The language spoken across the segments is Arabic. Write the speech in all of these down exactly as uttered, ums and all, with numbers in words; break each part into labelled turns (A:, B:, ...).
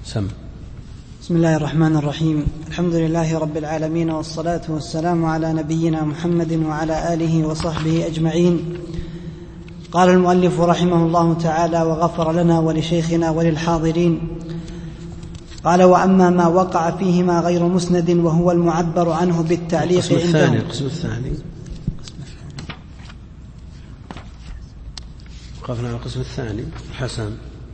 A: سم.
B: بسم الله الرحمن الرحيم. الحمد لله رب العالمين، والصلاة والسلام على نبينا محمد وعلى آله وصحبه أجمعين. قال المؤلف رحمه الله تعالى وغفر لنا ولشيخنا وللحاضرين. قال: وأما ما وقع فيهما غير مسند وهو المعبر عنه بالتعليق
A: القسم
B: عندهم.
A: الثاني القسم الثاني وقفنا على القسم الثاني حسن.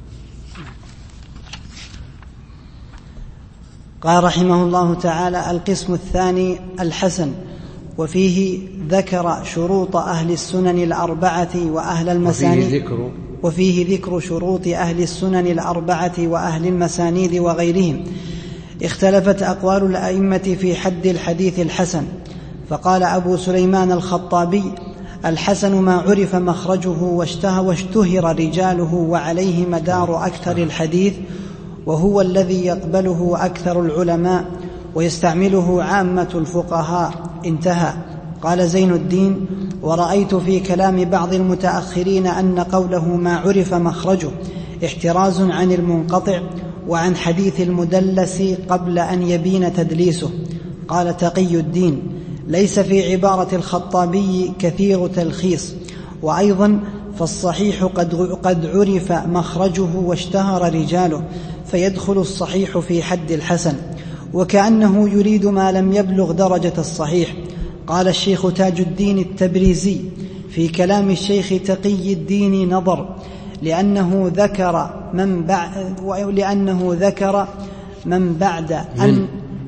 B: قال رحمه الله تعالى: القسم الثاني الحسن، وفيه ذكر شروط أهل السنن الأربعة وأهل المسانيد
A: وفيه ذكر,
B: وفيه ذكر شروط أهل السنن الأربعة وأهل المسانيد وغيرهم. اختلفت أقوال الأئمة في حد الحديث الحسن. فقال أبو سليمان الخطابي: الحسن ما عرف مخرجه واشتهر رجاله وعليه مدار أكثر الحديث، وهو الذي يقبله أكثر العلماء ويستعمله عامة الفقهاء. انتهى. قال زين الدين: ورأيت في كلام بعض المتأخرين أن قوله ما عرف مخرجه احتراز عن المنقطع وعن حديث المدلس قبل أن يبين تدليسه. قال تقي الدين: ليس في عبارة الخطابي كثير تلخيص. وأيضا فالصحيح قد, قد عرف مخرجه واشتهر رجاله، فيدخل الصحيح في حد الحسن، وكأنه يريد ما لم يبلغ درجة الصحيح. قال الشيخ تاج الدين التبريزي في كلام الشيخ تقي الدين: نظر، لأنه ذكر من بعد لأنه ذكر من بعد أن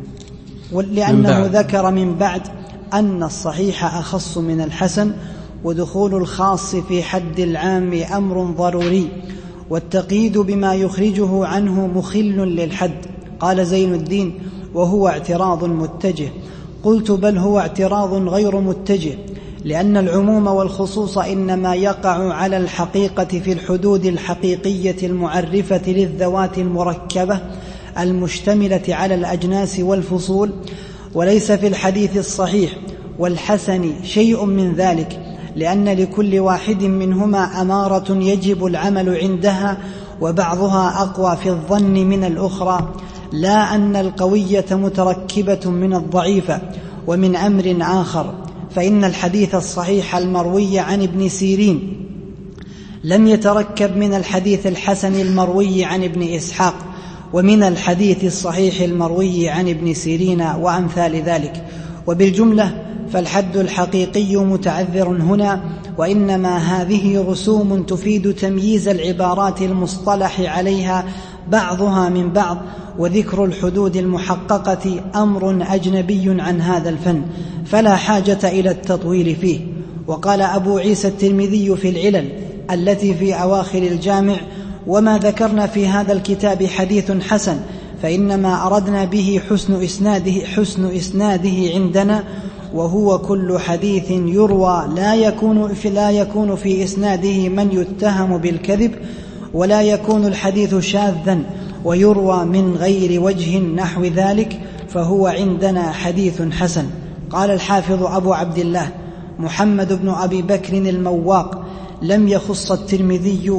B: لأنه ذكر من بعد أن الصحيح أخص من الحسن، ودخول الخاص في حد العام أمر ضروري، والتقييد بما يخرجه عنه مخل للحد. قال زين الدين: وهو اعتراض متجه. قلت: بل هو اعتراض غير متجه، لأن العموم والخصوص إنما يقع على الحقيقة في الحدود الحقيقية المعرفة للذوات المركبة المشتملة على الأجناس والفصول، وليس في الحديث الصحيح والحسن شيء من ذلك، لأن لكل واحد منهما أمارة يجب العمل عندها، وبعضها أقوى في الظن من الأخرى، لا أن القوية متركبة من الضعيفة. ومن أمر آخر، فإن الحديث الصحيح المروي عن ابن سيرين لم يتركب من الحديث الحسن المروي عن ابن إسحاق، ومن الحديث الصحيح المروي عن ابن سيرين، وأمثال ذلك. وبالجملة فالحد الحقيقي متعذر هنا، وإنما هذه رسوم تفيد تمييز العبارات المصطلح عليها بعضها من بعض، وذكر الحدود المحققة أمر أجنبي عن هذا الفن، فلا حاجة إلى التطويل فيه. وقال أبو عيسى الترمذي في العلل التي في أواخر الجامع: وما ذكرنا في هذا الكتاب حديث حسن، فإنما أردنا به حسن إسناده, حسن إسناده عندنا، وهو كل حديث يروى لا يكون, لا يكون في إسناده من يتهم بالكذب، ولا يكون الحديث شاذا ويروى من غير وجه نحو ذلك، فهو عندنا حديث حسن. قال الحافظ أبو عبد الله محمد بن أبي بكر المواق: لم يخص الترمذي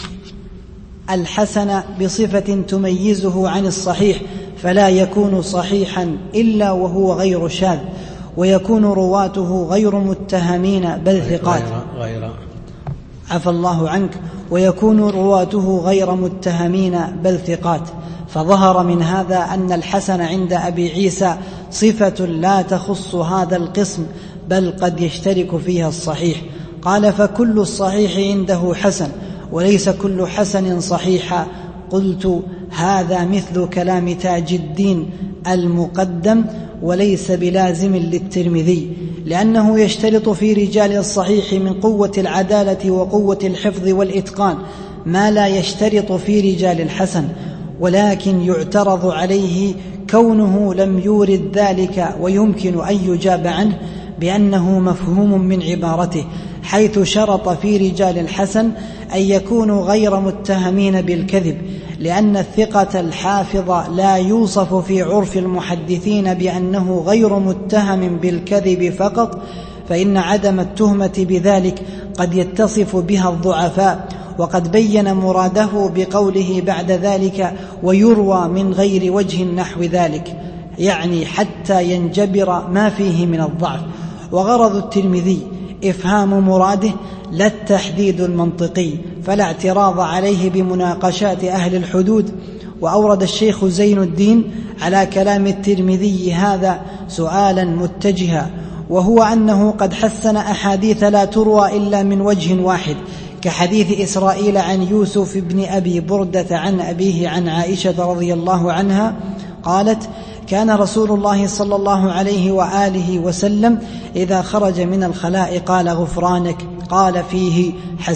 B: الحسن بصفة تميزه عن الصحيح، فلا يكون صحيحا إلا وهو غير شاذ، ويكون رواته غير متهمين بل ثقات.
A: غير غير
B: عفى الله عنك. ويكون رواته غير متهمين بل ثقات. فظهر من هذا أن الحسن عند أبي عيسى صفة لا تخص هذا القسم، بل قد يشترك فيها الصحيح. قال: فكل الصحيح عنده حسن، وليس كل حسن صحيحا. قلت: هذا مثل كلام تاج الدين المقدم، وليس بلازم للترمذي، لأنه يشترط في رجال الصحيح من قوة العدالة وقوة الحفظ والإتقان ما لا يشترط في رجال الحسن، ولكن يعترض عليه كونه لم يورد ذلك، ويمكن أن يجاب عنه بأنه مفهوم من عبارته، حيث شرط في رجال الحسن أن يكونوا غير متهمين بالكذب، لأن الثقة الحافظ لا يوصف في عرف المحدثين بأنه غير متهم بالكذب فقط، فإن عدم التهمة بذلك قد يتصف بها الضعفاء، وقد بين مراده بقوله بعد ذلك ويروى من غير وجه نحو ذلك، يعني حتى ينجبر ما فيه من الضعف. وغرض الترمذي إفهام مراده لا التحديد المنطقي، فلا اعتراض عليه بمناقشات أهل الحدود. وأورد الشيخ زين الدين على كلام الترمذي هذا سؤالا متجها، وهو أنه قد حسن أحاديث لا تروى إلا من وجه واحد، كحديث إسرائيل عن يوسف بن أبي بردة عن أبيه عن عائشة رضي الله عنها قالت: كان رسول الله صلى الله عليه وآله وسلم إذا خرج من الخلاء قال غفرانك، قال فيه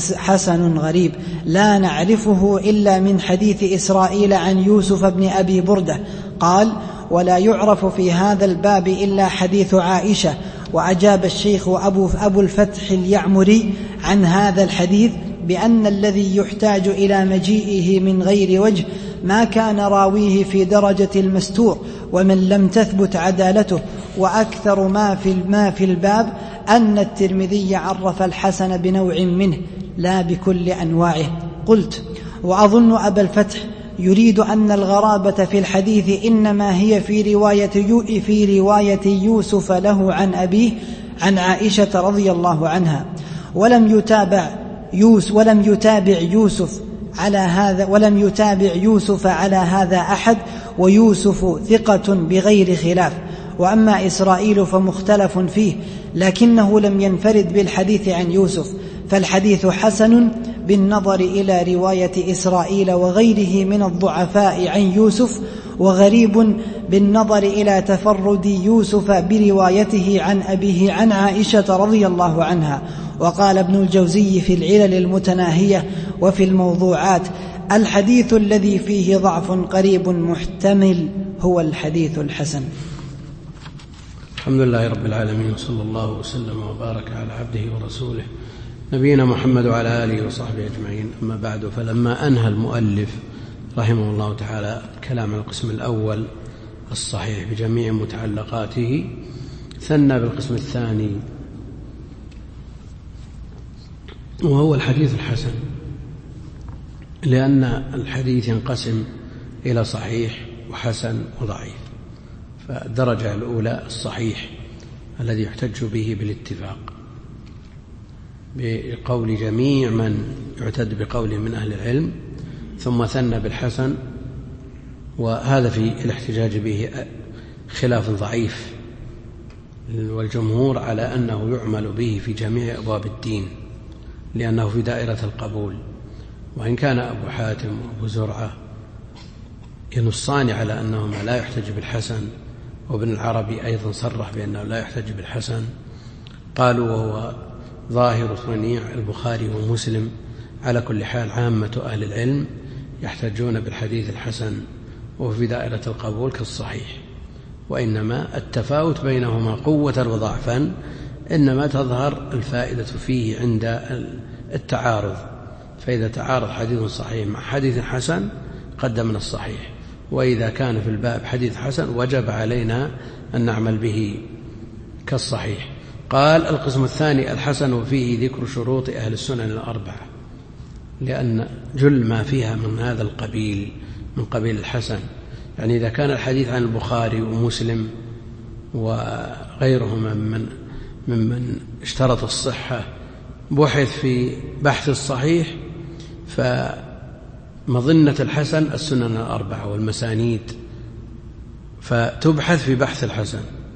B: حسن غريب لا نعرفه إلا من حديث إسرائيل عن يوسف بن أبي بردة. قال: ولا يعرف في هذا الباب إلا حديث عائشة. وأجاب الشيخ أبو, أبو الفتح اليعمري عن هذا الحديث بأن الذي يحتاج إلى مجيئه من غير وجه ما كان راويه في درجة المستور ومن لم تثبت عدالته. وأكثر ما في, ما في الباب أن الترمذي عرف الحسن بنوع منه لا بكل أنواعه. قلت: وأظن أبا الفتح يريد أن الغرابة في الحديث إنما هي في رواية, في رواية يوسف له عن أبيه عن عائشة رضي الله عنها، ولم يتابع يوسف ولم يتابع يوسف على هذا ولم يتابع يوسف على هذا أحد، ويوسف ثقة بغير خلاف. وأما إسرائيل فمختلف فيه، لكنه لم ينفرد بالحديث عن يوسف، فالحديث حسن بالنظر إلى رواية إسرائيل وغيره من الضعفاء عن يوسف، وغريب بالنظر إلى تفرد يوسف بروايته عن أبيه عن عائشة رضي الله عنها. وقال ابن الجوزي في العلل المتناهية وفي الموضوعات: الحديث الذي فيه ضعف قريب محتمل هو الحديث الحسن.
A: الحمد لله رب العالمين، صلى الله وسلم وبارك على عبده ورسوله نبينا محمد وعلى آله وصحبه أجمعين. أما بعد، فلما أنهى المؤلف رحمه الله تعالى الكلام عن القسم الأول الصحيح بجميع متعلقاته، ثنى بالقسم الثاني وهو الحديث الحسن، لأن الحديث ينقسم إلى صحيح وحسن وضعيف. فالدرجة الأولى الصحيح الذي يحتج به بالاتفاق بقول جميع من يعتد بقوله من أهل العلم، ثم ثنى بالحسن، وهذا في الاحتجاج به خلاف ضعيف، والجمهور على أنه يعمل به في جميع أبواب الدين لأنه في دائرة القبول. وإن كان أبو حاتم وأبو زرعة ينصان على أنهما لا يحتج بالحسن، وابن العربي أيضا صرح بأنه لا يحتج بالحسن، قالوا وهو ظاهر صنيع البخاري ومسلم. على كل حال عامة أهل العلم يحتجون بالحديث الحسن وهو في دائرة القبول كالصحيح، وإنما التفاوت بينهما قوة وضعفا إنما تظهر الفائدة فيه عند التعارض. فإذا تعارض حديث صحيح مع حديث حسن قدمنا الصحيح، وإذا كان في الباب حديث حسن وجب علينا أن نعمل به كالصحيح. قال: القسم الثاني الحسن، وفيه ذكر شروط أهل السنن الأربعة، لأن جل ما فيها من هذا القبيل من قبيل الحسن. يعني إذا كان الحديث عن البخاري ومسلم وغيرهما ممن ممن اشترط الصحة بحث في بحث الصحيح، فمظنة الحسن السنن الأربعة والمسانيد، فتبحث في بحث الحسن.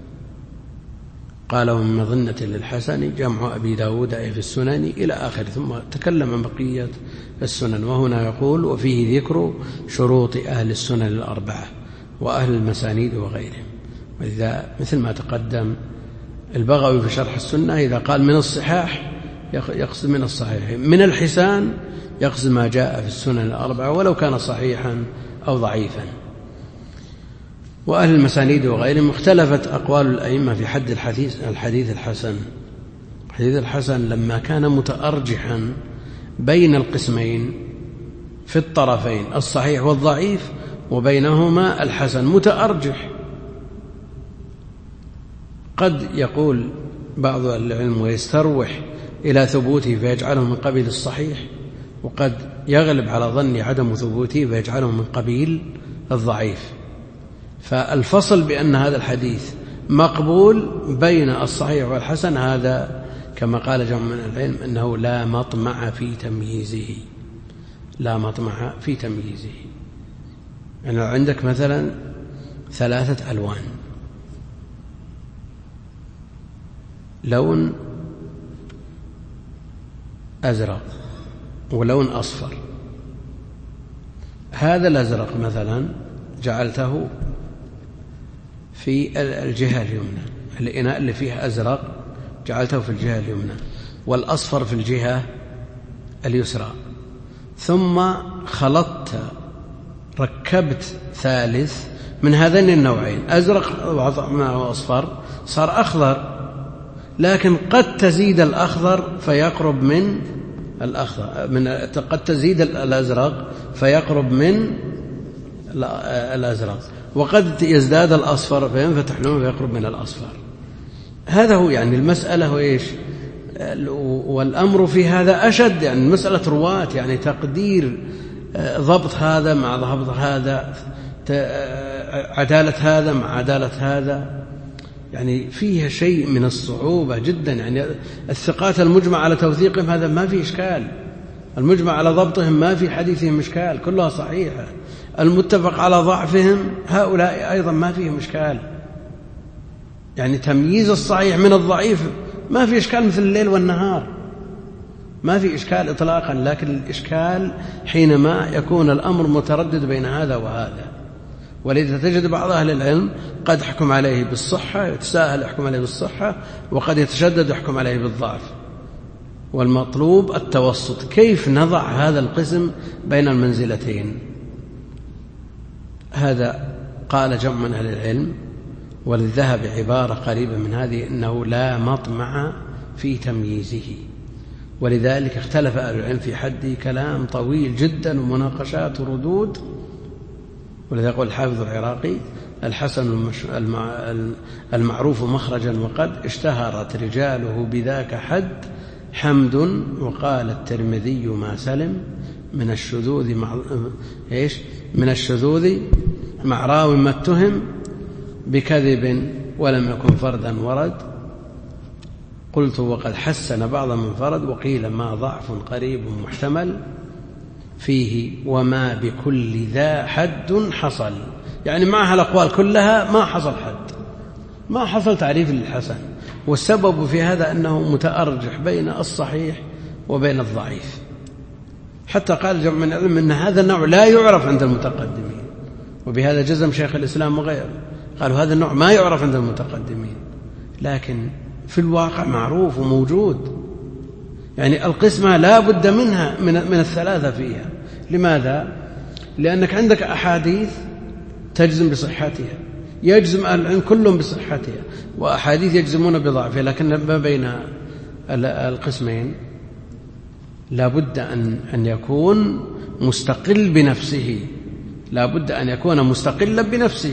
A: قال: ومن مظنة للحسن جمع أبي داود أي في السنن إلى آخر، ثم تكلم عن بقية السنن. وهنا يقول: وفيه ذكر شروط أهل السنن الأربعة وأهل المسانيد وغيرهم. وإذا مثل ما تقدم البغوي في شرح السنة إذا قال من الصحاح يقصد من الصحيح، من الحسان يقصد ما جاء في السنن الأربعة ولو كان صحيحا أو ضعيفا. وأهل المسانيد وغيرهم اختلفت أقوال الأئمة في حد الحديث الحديث الحسن. الحديث الحسن لما كان متأرجحا بين القسمين في الطرفين الصحيح والضعيف، وبينهما الحسن متأرجح، قد يقول بعض العلم ويستروح إلى ثبوته فيجعله من قبيل الصحيح، وقد يغلب على ظني عدم ثبوته فيجعله من قبيل الضعيف. فالفصل بأن هذا الحديث مقبول بين الصحيح والحسن هذا كما قال جمع من العلم أنه لا مطمع في تمييزه، لا مطمع في تمييزه. يعني عندك مثلا ثلاثة ألوان، لون أزرق ولون أصفر، هذا الأزرق مثلا جعلته في الجهة اليمنى، الإناء اللي فيه أزرق جعلته في الجهة اليمنى، والأصفر في الجهة اليسرى، ثم خلطت ركبت ثالث من هذين النوعين أزرق وأصفر صار أخضر، لكن قد تزيد الأخضر فيقرب من الأخضر، من قد تزيد الأزرق فيقرب من الأزرق، وقد يزداد الأصفر فينفتح لونه فيقرب من الأصفر. هذا هو يعني المسألة هو إيش؟ والأمر في هذا أشد، يعني مسألة رواة، يعني تقدير ضبط هذا مع ضبط هذا، عدالة هذا مع عدالة هذا، يعني فيها شيء من الصعوبة جدا. يعني الثقات المجمع على توثيقهم هذا ما في إشكال، المجمع على ضبطهم ما في حديثهم إشكال، كلها صحيحة. المتفق على ضعفهم هؤلاء أيضا ما فيهم إشكال، يعني تمييز الصحيح من الضعيف ما في إشكال مثل الليل والنهار، ما في إشكال إطلاقا. لكن الإشكال حينما يكون الأمر متردد بين هذا وهذا، ولذا تجد بعض أهل العلم قد يحكم عليه بالصحة، يتساهل يحكم عليه بالصحة، وقد يتشدد يحكم عليه بالضعف. والمطلوب التوسط. كيف نضع هذا القسم بين المنزلتين؟ هذا قال جمع من أهل العلم، وللذهب عبارة قريبة من هذه، إنه لا مطمع في تمييزه. ولذلك اختلف أهل العلم في حده كلام طويل جدا ومناقشات وردود. ولذا يقول الحافظ العراقي: الحسن المعروف مخرجا وقد اشتهرت رجاله بذاك حد حمد، وقال الترمذي ما سلم من الشذوذ مع ايش من الشذوذ مع راو ما اتهم بكذب ولم يكن فردا ورد. قلت: وقد حسن بعض من فرد، وقيل ما ضعف قريب محتمل فيه وما بكل ذا حد حصل. يعني معها الأقوال كلها ما حصل حد، ما حصل تعريف للحسن، والسبب في هذا أنه متأرجح بين الصحيح وبين الضعيف. حتى قال جمع من العلم أن هذا النوع لا يعرف عند المتقدمين، وبهذا جزم شيخ الإسلام وغيره، قالوا هذا النوع ما يعرف عند المتقدمين، لكن في الواقع معروف وموجود. يعني القسمة لا بد منها من, من الثلاثة فيها. لماذا؟ لأنك عندك أحاديث تجزم بصحتها، يجزم أهل العلم كلهم بصحتها، وأحاديث يجزمون بضعفها، لكن ما بين القسمين لا بد أن, أن يكون مستقل بنفسه، لا بد أن يكون مستقلا بنفسه،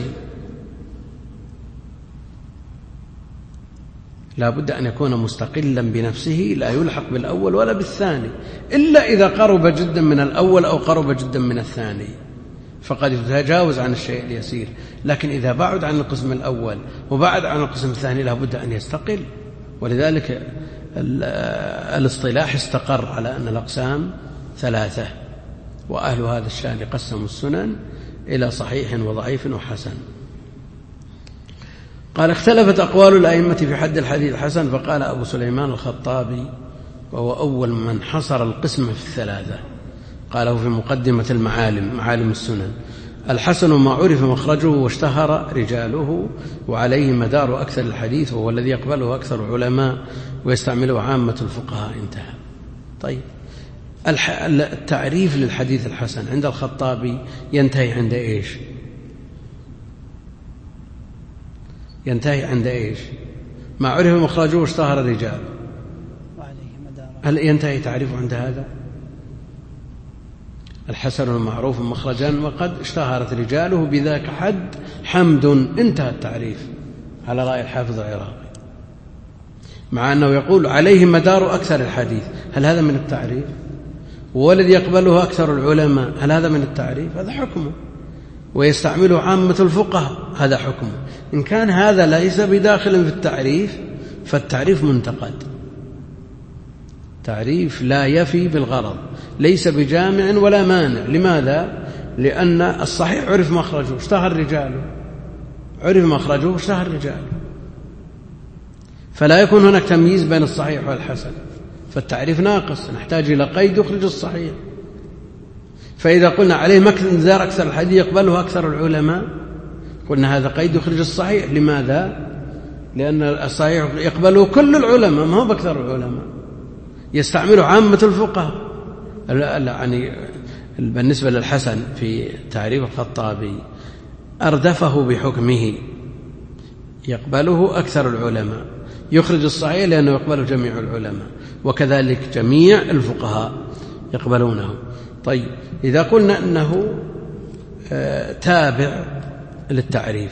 A: لا بد أن يكون مستقلا بنفسه، لا يلحق بالأول ولا بالثاني، إلا إذا قرب جدا من الأول أو قرب جدا من الثاني فقد يتجاوز عن الشيء اليسير. لكن إذا بعد عن القسم الأول وبعد عن القسم الثاني لا بد أن يستقل. ولذلك الاصطلاح استقر على أن الأقسام ثلاثة، وأهل هذا الشأن قسموا السنن إلى صحيح وضعيف وحسن. قال: اختلفت أقوال الأئمة في حد الحديث الحسن، فقال أبو سليمان الخطابي، وهو أول من حصر القسم في الثلاثة، قاله في مقدمة المعالم معالم السنن: الحسن ما عرف مخرجه واشتهر رجاله وعليه مدار أكثر الحديث، وهو الذي يقبله أكثر العلماء ويستعمله عامة الفقهاء. انتهى. طيب، التعريف للحديث الحسن عند الخطابي ينتهي عند إيش؟ ينتهي عند إيش؟ ما عرف مخرجه واشتهر رجاله، هل ينتهي تعريفه عند هذا؟ الحسن المعروف مخرجا وقد اشتهرت رجاله بذاك حد حمد، انتهى التعريف على رأي الحافظ العراقي، مع أنه يقول عليه مدار أكثر الحديث. هل هذا من التعريف؟ والذي يقبله أكثر العلماء، هل هذا من التعريف؟ هذا حكمه، ويستعمله عامة الفقهاء، هذا حكمه. إن كان هذا ليس بداخل في التعريف فالتعريف منتقد، تعريف لا يفي بالغرض، ليس بجامع ولا مانع. لماذا؟ لأن الصحيح عرف مخرجه اشتهر رجاله، عرف مخرجه اشتهر رجاله، فلا يكون هناك تمييز بين الصحيح والحسن، فالتعريف ناقص، نحتاج إلى قيد يخرج الصحيح. فإذا قلنا عليه مقدار أكثر الحديث يقبله أكثر العلماء، قلنا هذا قيد يخرج الصحيح. لماذا؟ لأن الصحيح يقبله كل العلماء، ما هو بأكثر العلماء، يستعمله عامة الفقهاء. يعني بالنسبة للحسن في تعريف الخطابي أردفه بحكمه، يقبله أكثر العلماء، يخرج الصحيح لأنه يقبله جميع العلماء، وكذلك جميع الفقهاء يقبلونه. طيب، إذا قلنا أنه تابع للتعريف،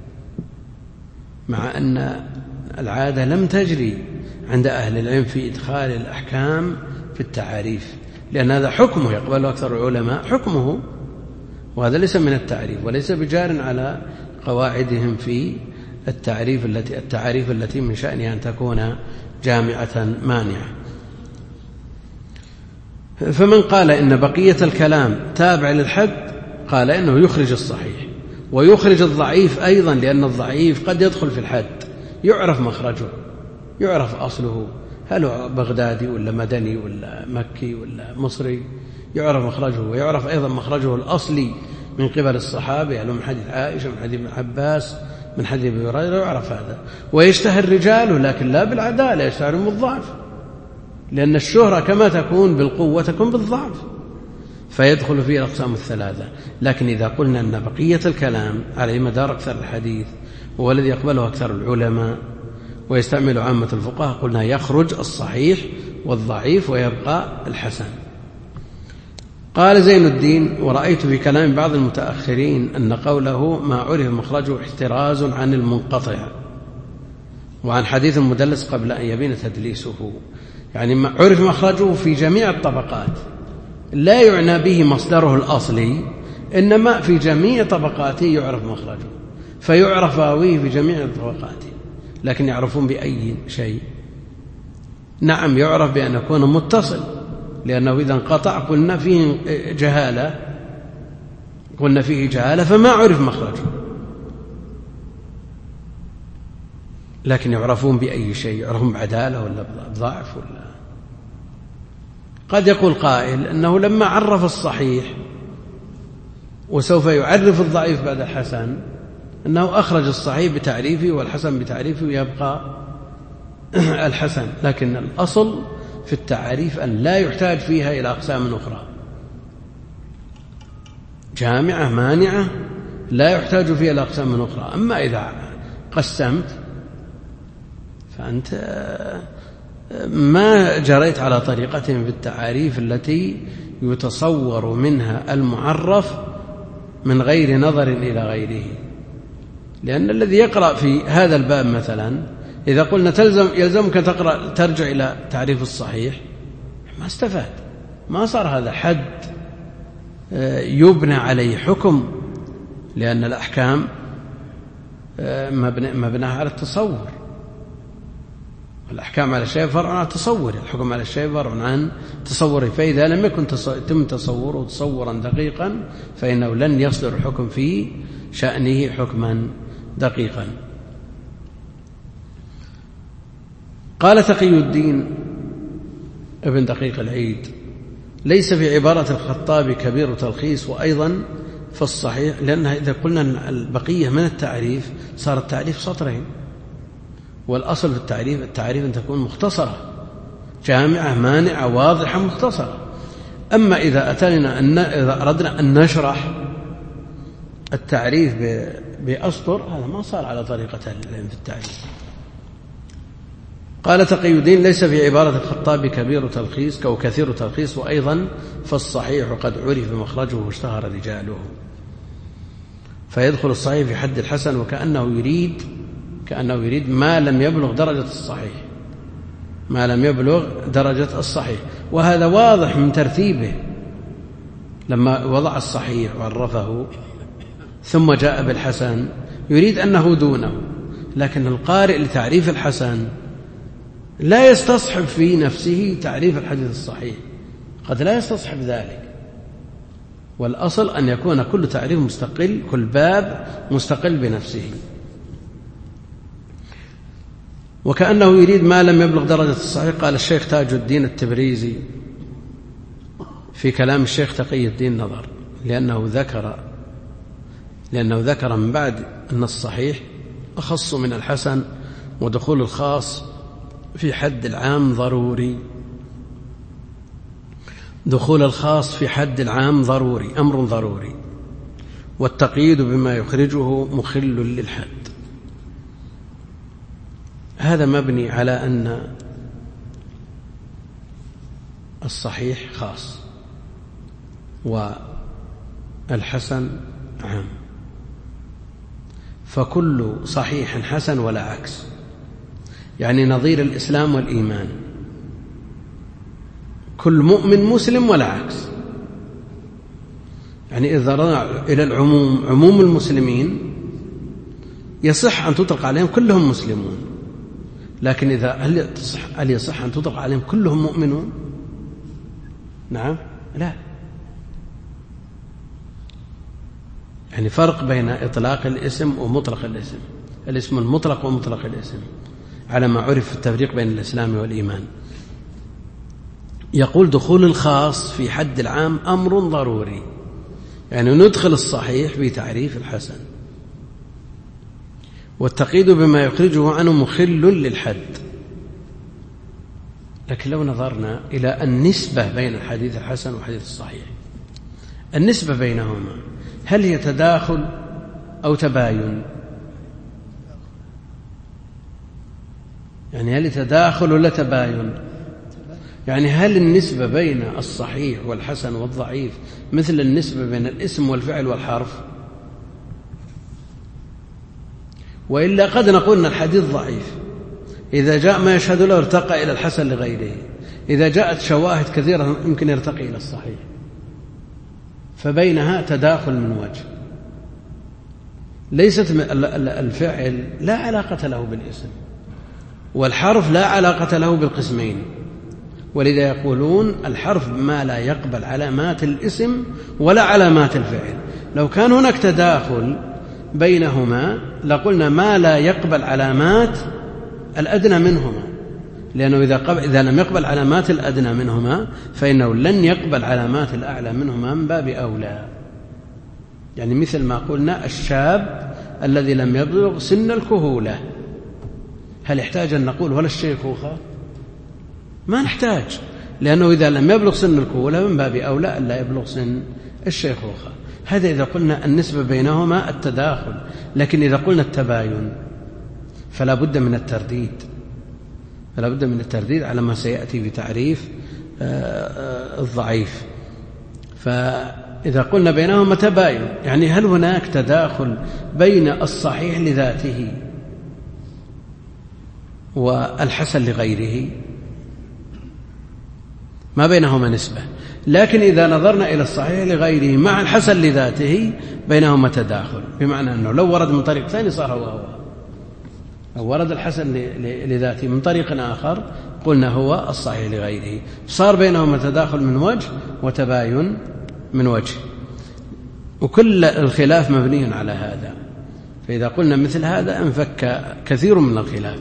A: مع أن العادة لم تجري عند أهل العلم في إدخال الأحكام في التعاريف، لأن هذا حكمه يقبله أكثر العلماء حكمه، وهذا ليس من التعريف وليس بجار على قواعدهم في التعريف التي التعاريف التي من شأنها أن تكون جامعة مانعة. فمن قال إن بقية الكلام تابع للحد قال إنه يخرج الصحيح ويخرج الضعيف أيضا، لأن الضعيف قد يدخل في الحد، يعرف مخرجه، يعرف أصله، هل هو بغدادي ولا مدني ولا مكي ولا مصري، يعرف مخرجه، ويعرف أيضا مخرجه الأصلي من قبل الصحابة، يعني من حديث عائشة، من حديث ابن عباس، من حديث ابي هريرة، يعرف هذا. ويشتهر رجاله، لكن لا بالعدالة، يشتهرون بالضعف، لأن الشهرة كما تكون بالقوة تكون بالضعف، فيدخل فيه الأقسام الثلاثة. لكن إذا قلنا أن بقية الكلام على مدار أكثر الحديث هو الذي يقبله أكثر العلماء ويستعمل عامة الفقهاء، قلنا يخرج الصحيح والضعيف ويبقى الحسن. قال زين الدين: ورأيت في كلام بعض المتأخرين أن قوله ما عرف مخرجه احتراز عن المنقطع وعن حديث المدلس قبل أن يبين تدليسه، يعني ما عرف مخرجه في جميع الطبقات، لا يعنى به مصدره الأصلي، إنما في جميع طبقاته يعرف مخرجه، فيعرف راويه في جميع طبقاته. لكن يعرفون بأي شيء؟ نعم، يعرف بأن يكون متصل، لأنه إذا انقطع قلنا فيه جهالة، قلنا فيه جهالة فما عرف مخرجه. لكن يعرفون بأي شيء؟ يعرفون بعدالة ولا بضعف؟ ولا قد يقول قائل أنه لما عرف الصحيح وسوف يعرف الضعيف بعد الحسن، أنه أخرج الصحيح بتعريفه والحسن بتعريفه ويبقى الحسن. لكن الأصل في التعريف أن لا يحتاج فيها إلى أقسام أخرى، جامعة مانعة لا يحتاج فيها إلى أقسام أخرى. أما إذا قسمت فأنت ما جريت على طريقتهم في التعاريف التي يتصور منها المعرف من غير نظر إلى غيره. لأن الذي يقرأ في هذا الباب مثلا، إذا قلنا تلزم يلزمك تقرأ ترجع إلى تعريف الصحيح، ما استفاد، ما صار هذا حد يبنى عليه حكم، لأن الأحكام مبناها على التصور، الأحكام على الشيء فرع عن تصوره، الحكم على الشيء فرع عن تصوره. فإذا لم يكن تم تصوره تصورا دقيقا فإنه لن يصدر الحكم في شأنه حكما دقيقا. قال تقي الدين ابن دقيق العيد: ليس في عبارة الخطاب كبير تلخيص، وأيضا في الصحيح، لأنها إذا قلنا أن البقية من التعريف صار التعريف سطرين، والأصل في التعريف التعريف أن تكون مختصرة جامعة مانعة واضحة مختصرة. أما إذا أتينا أن إذا أردنا أن نشرح التعريف بأسطر، هذا ما صار على طريقة العلم في التعريف. قال تقي الدين: ليس في عبارة الخطاب كبير تلخيص أو كثير تلخيص، وأيضا فالصحيح قد عرف مخرجه واشتهر رجاله، فيدخل الصحيح في حد الحسن، وكأنه يريد كأنه يريد ما لم يبلغ درجة الصحيح، ما لم يبلغ درجة الصحيح. وهذا واضح من ترتيبه لما وضع الصحيح وعرفه ثم جاء بالحسن يريد أنه دونه، لكن القارئ لتعريف الحسن لا يستصحب في نفسه تعريف الحديث الصحيح، قد لا يستصحب ذلك، والأصل أن يكون كل تعريف مستقل، كل باب مستقل بنفسه. وكأنه يريد ما لم يبلغ درجة الصحيح. قال الشيخ تاج الدين التبريزي في كلام الشيخ تقي الدين نظر، لأنه ذكر لأنه ذكر من بعد أن الصحيح أخص من الحسن، ودخول الخاص في حد العام ضروري. دخول الخاص في حد العام ضروري، أمر ضروري، والتقييد بما يخرجه مخل للحد. هذا مبني على أن الصحيح خاص والحسن عام، فكل صحيح حسن ولا عكس، يعني نظير الإسلام والإيمان، كل مؤمن مسلم ولا عكس. يعني إذا رجع إلى العموم، عموم المسلمين يصح أن تطلق عليهم كلهم مسلمون، لكن إذا هل تصح هل يصح أن تطلق عليهم كلهم مؤمنون؟ نعم، لا. يعني فرق بين إطلاق الاسم ومطلق الاسم، الاسم المطلق ومطلق الاسم، على ما عرف التفريق بين الإسلام والإيمان. يقول دخول الخاص في حد العام أمر ضروري، يعني ندخل الصحيح بتعريف الحسن، والتقييد بما يخرجه عنه مخل للحد. لكن لو نظرنا إلى النسبة بين الحديث الحسن والحديث الصحيح، النسبة بينهما هل هي تداخل أو تباين؟ يعني هل تداخل ولا تباين؟ يعني هل النسبة بين الصحيح والحسن والضعيف مثل النسبة بين الاسم والفعل والحرف؟ وإلا قد نقول أن الحديث ضعيف إذا جاء ما يشهد له ارتقى إلى الحسن لغيره، إذا جاءت شواهد كثيرة يمكن يرتقي إلى الصحيح، فبينها تداخل من وجه. ليست الفعل لا علاقة له بالاسم، والحرف لا علاقة له بالقسمين، ولذا يقولون الحرف ما لا يقبل علامات الاسم ولا علامات الفعل. لو كان هناك تداخل بينهما لقلنا ما لا يقبل علامات الأدنى منهما، لأنه إذا, قبل إذا لم يقبل علامات الأدنى منهما فإنه لن يقبل علامات الأعلى منهما من باب أولى. يعني مثل ما قلنا الشاب الذي لم يبلغ سن الكهولة، هل يحتاج أن نقول ولا الشيخوخة؟ ما نحتاج، لأنه إذا لم يبلغ سن الكهولة من باب أولى أن لا يبلغ سن الشيخوخة. هذا إذا قلنا النسبة بينهما التداخل. لكن إذا قلنا التباين فلا بد من الترديد، فلا بد من الترديد على ما سيأتي بتعريف الضعيف. فإذا قلنا بينهما تباين، يعني هل هناك تداخل بين الصحيح لذاته والحسن لغيره؟ ما بينهما نسبة. لكن إذا نظرنا إلى الصحيح لغيره مع الحسن لذاته بينهما تداخل، بمعنى أنه لو ورد من طريق ثاني صار هو هو، لو ورد الحسن لذاته من طريق آخر قلنا هو الصحيح لغيره، صار بينهما تداخل من وجه وتباين من وجه، وكل الخلاف مبني على هذا. فإذا قلنا مثل هذا انفك كثير من الخلاف.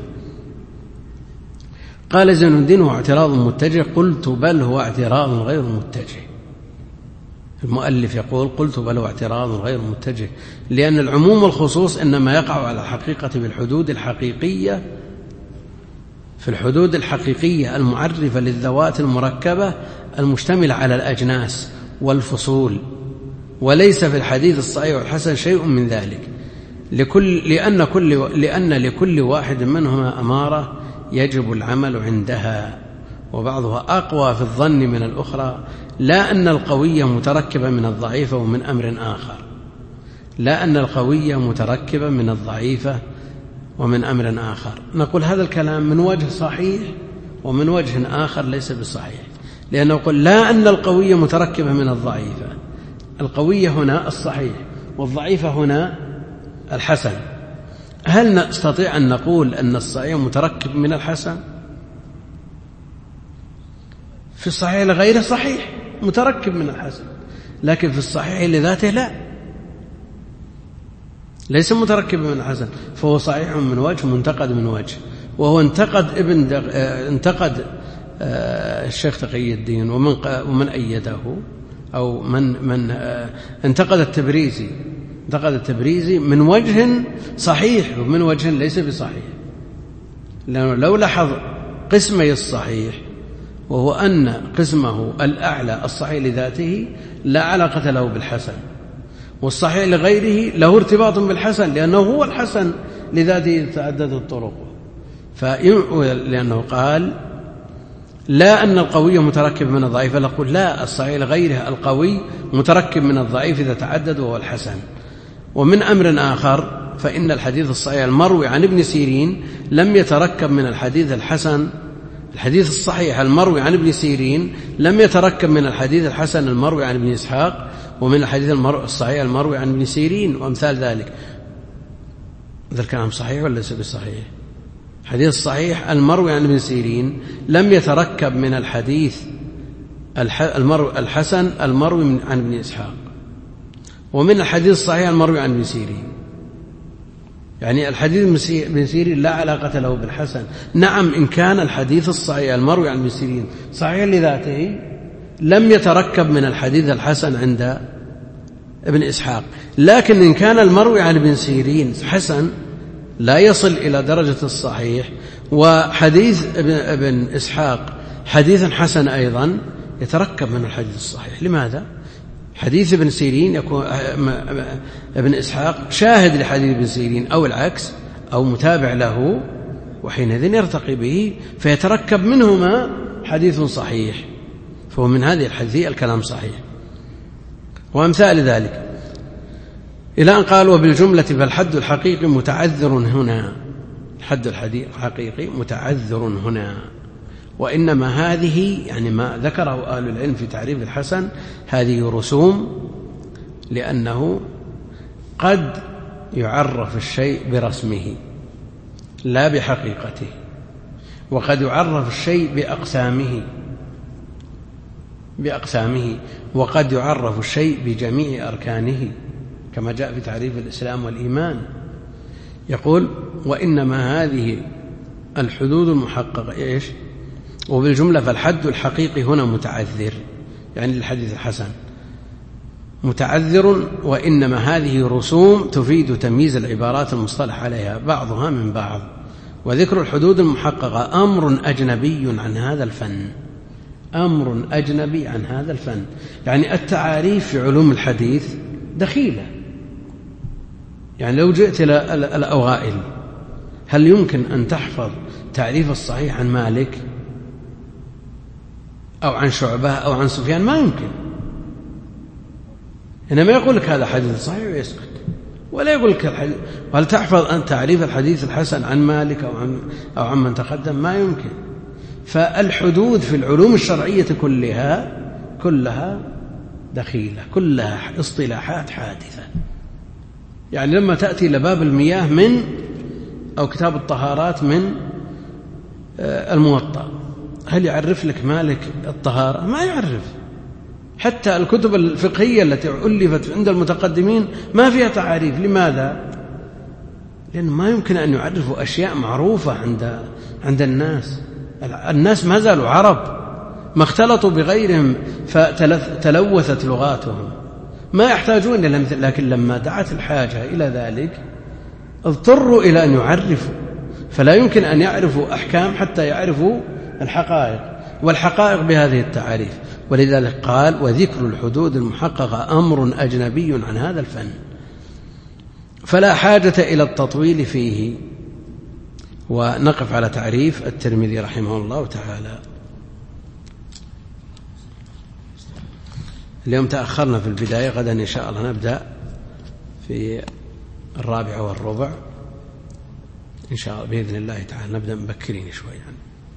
A: قال زين الدين هو اعتراض متجه، قلت بل هو اعتراض غير متجه. المؤلف يقول قلت بل هو اعتراض غير متجه، لأن العموم والخصوص إنما يقع على الحقيقة بالحدود الحقيقية، في الحدود الحقيقية المعرفة للذوات المركبة المشتملة على الأجناس والفصول، وليس في الحديث الصحيح والحسن شيء من ذلك، لكل لأن, كل لأن لكل واحد منهما أمارة يجب العمل عندها، وبعضها أقوى في الظن من الأخرى، لا أن القوية متركبة من الضعيفة ومن أمر آخر، لا أن القوية متركبة من الضعيفة ومن أمر آخر. نقول هذا الكلام من وجه صحيح ومن وجه آخر ليس بصحيح، لأنه يقول لا أن القوية متركبة من الضعيفة، القوية هنا الصحيح والضعيفة هنا الحسن. هل نستطيع أن نقول أن الصحيح متركب من الحسن؟ في الصحيح لغيره صحيح متركب من الحسن، لكن في الصحيح لذاته لا، ليس متركب من الحسن، فهو صحيح من وجه منتقد من وجه. وهو انتقد ابن دق... انتقد الشيخ تقي الدين ومن ومن أيده أو من من انتقد التبريزي انتقد التبريزي من وجه صحيح ومن وجه ليس بصحيح، لأنه لو لاحظ قسمي الصحيح وهو أن قسمه الأعلى الصحيح لذاته لا علاقة له بالحسن، والصحيح لغيره له ارتباط بالحسن لأنه هو الحسن لذاته تعددت طرقه. لأنه قال لا أن القوي متركب من الضعيف، نقول لا، الصحيح لغيره القوي متركب من الضعيف إذا تعدد وهو الحسن. ومن أمر آخر فإن الحديث الصحيح المروي عن ابن سيرين لم يتركب من الحديث الحسن، الحديث الصحيح المروي عن ابن سيرين لم يتركب من الحديث الحسن المروي عن ابن إسحاق ومن الحديث الصحيح المروي عن ابن سيرين وأمثال ذلك. هذا الكلام صحيح ولا ليس بصحيح؟ الحديث الصحيح المروي عن ابن سيرين لم يتركب من الحديث الحسن المروي عن ابن إسحاق ومن الحديث الصحيح المروي عن ابن سيرين. يعني الحديث ابن سيرين لا علاقة له بالحسن. نعم، إن كان الحديث الصحيح المروي عن ابن سيرين صحيح لذاته لم يتركب من الحديث الحسن عند ابن إسحاق، لكن إن كان المروي عن ابن سيرين حسن لا يصل إلى درجة الصحيح، وحديث ابن, ابن إسحاق حديث حسن أيضا يتركب من الحديث الصحيح. لماذا؟ حديث ابن سيرين يكون ابن إسحاق شاهد لحديث ابن سيرين أو العكس أو متابع له، وحينئذ يرتقي به فيتركب منهما حديث صحيح، فهو من هذه الحديث الكلام صحيح. وأمثال ذلك إلى أن قال وبالجملة فالحد الحقيقي متعذر هنا، الحد الحقيقي متعذر هنا. وإنما هذه يعني ما ذكره أهل العلم في تعريف الحسن هذه رسوم، لأنه قد يعرف الشيء برسمه لا بحقيقته، وقد يعرف الشيء بأقسامه بأقسامه وقد يعرف الشيء بجميع أركانه كما جاء في تعريف الإسلام والإيمان. يقول وإنما هذه الحدود المحققة إيش؟ وبالجملة فالحد الحقيقي هنا متعذر، يعني للحديث الحسن متعذر. وإنما هذه رسوم تفيد تمييز العبارات المصطلح عليها بعضها من بعض، وذكر الحدود المحققة أمر أجنبي عن هذا الفن، أمر أجنبي عن هذا الفن. يعني التعاريف في علوم الحديث دخيلة. يعني لو جئت إلى الأوائل هل يمكن أن تحفظ تعريف الصحيح عن مالك أو عن شعبة أو عن سفيان؟ ما يمكن. إنما يقول لك هذا حديث صحيح ويسكت، ولا يقول لك الحديث. وهل تحفظ أن تعريف الحديث الحسن عن مالك أو عن, أو عن من تقدم؟ ما يمكن. فالحدود في العلوم الشرعية كلها كلها دخيلة، كلها اصطلاحات حادثة. يعني لما تأتي لباب المياه من أو كتاب الطهارات من الموطأ، هل يعرف لك مالك الطهارة؟ ما يعرف. حتى الكتب الفقهية التي ألفت عند المتقدمين ما فيها تعاريف. لماذا؟ لأنه ما يمكن أن يعرفوا أشياء معروفة عند عند الناس. الناس ما زالوا عرب، ما اختلطوا بغيرهم فتلوثت لغاتهم، ما يحتاجون إلى مثل. لكن لما دعت الحاجة إلى ذلك اضطروا إلى أن يعرفوا، فلا يمكن أن يعرفوا أحكام حتى يعرفوا الحقائق، والحقائق بهذه التعاريف. ولذلك قال وذكر الحدود المحققة أمر أجنبي عن هذا الفن، فلا حاجة إلى التطويل فيه. ونقف على تعريف الترمذي رحمه الله تعالى. اليوم تأخرنا في البداية، غدا إن شاء الله نبدأ في الرابعة والربع إن شاء الله بإذن الله تعالى، نبدأ مبكرين شوي يعني.